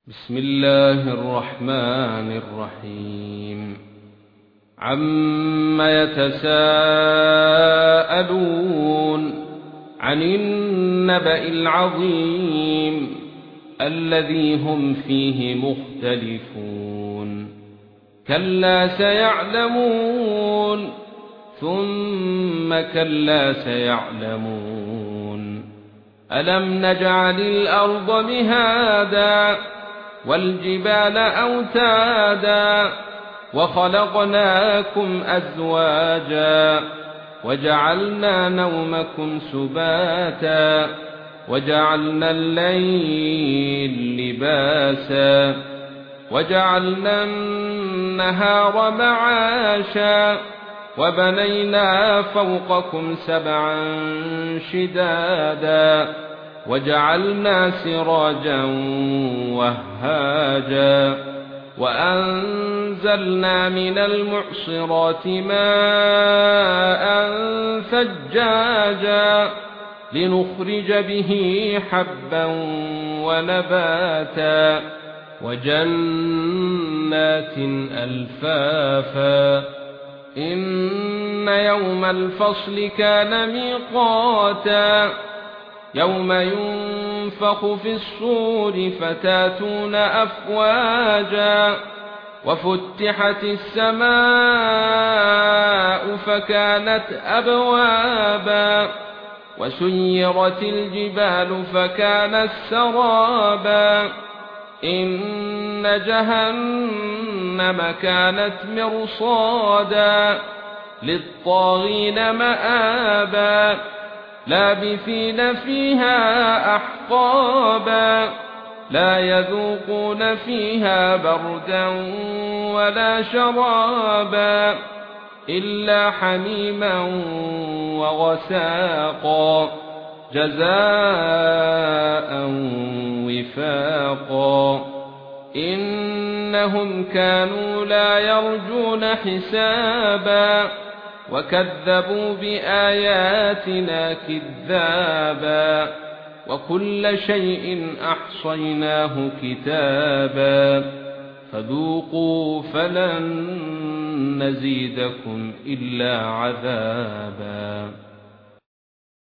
بسم الله الرحمن الرحيم عم يتساءلون عن النبأ العظيم الذي هم فيه مختلفون كلا سيعلمون ثم كلا سيعلمون ألم نجعل الأرض مهادا والجبال أوتادا وخلقناكم أزواجا وجعلنا نومكم سباتا وجعلنا الليل لباسا وجعلنا النهار معاشا وبنينا فوقكم سبعا شدادا وجعلنا سراجا وهاجا وأنزلنا من المعصرات ماء ثجاجا لنخرج به حبا ونباتا وجنات ألفافا إن يوم الفصل كان ميقاتا يوم ينفخ في الصور فتاتون أفواجا وفتحت السماء فكانت أبوابا وسيرت الجبال فكانت سرابا إن جهنم كانت مرصادا للطاغين مآبا لابثين فيها أحقابا لا يذوقون فيها بردا ولا شرابا إلا حميما وغساقا جزاء وفاقا إنهم كانوا لا يرجون حسابا وكذبوا بآياتنا كذابا وكل شيء أحصيناه كتابا فذوقوا فلن نزيدكم إلا عذابا.